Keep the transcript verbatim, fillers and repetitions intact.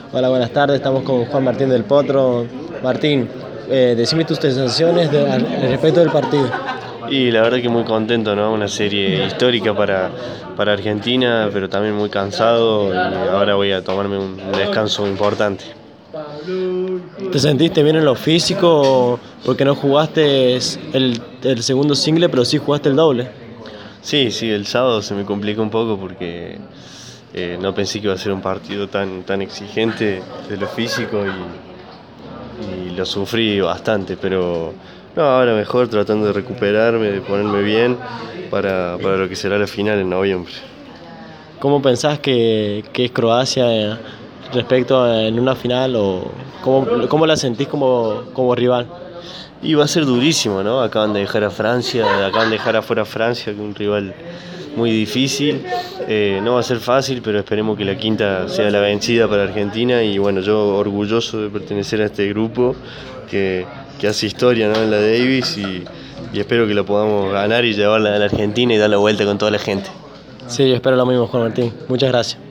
Hola, buenas tardes. Estamos con Juan Martín del Potro. Martín, eh, decime tus sensaciones de, al al respecto del partido. Y la verdad que muy contento, ¿no? Una serie histórica para, para Argentina, pero también muy cansado y ahora voy a tomarme un descanso importante. ¿Te sentiste bien en lo físico porque no jugaste el, el segundo single, pero sí jugaste el doble? Sí, sí, el sábado se me complicó un poco porque eh, no pensé que iba a ser un partido tan, tan exigente de lo físico y, y lo sufrí bastante, pero no, ahora mejor tratando de recuperarme, de ponerme bien para, para lo que será la final en noviembre. ¿Cómo pensás que, que es Croacia eh, respecto a en una final o cómo, cómo la sentís como, como rival? Y va a ser durísimo, ¿no? Acaban de dejar a Francia, acaban de dejar afuera a Francia, que es un rival muy difícil. Eh, no va a ser fácil, pero esperemos que la quinta sea la vencida para Argentina. Y bueno, yo orgulloso de pertenecer a este grupo que, que hace historia, ¿no? En la Davis y, y espero que la podamos ganar y llevarla a la Argentina y dar la vuelta con toda la gente. Sí, yo espero lo mismo, Juan Martín. Muchas gracias.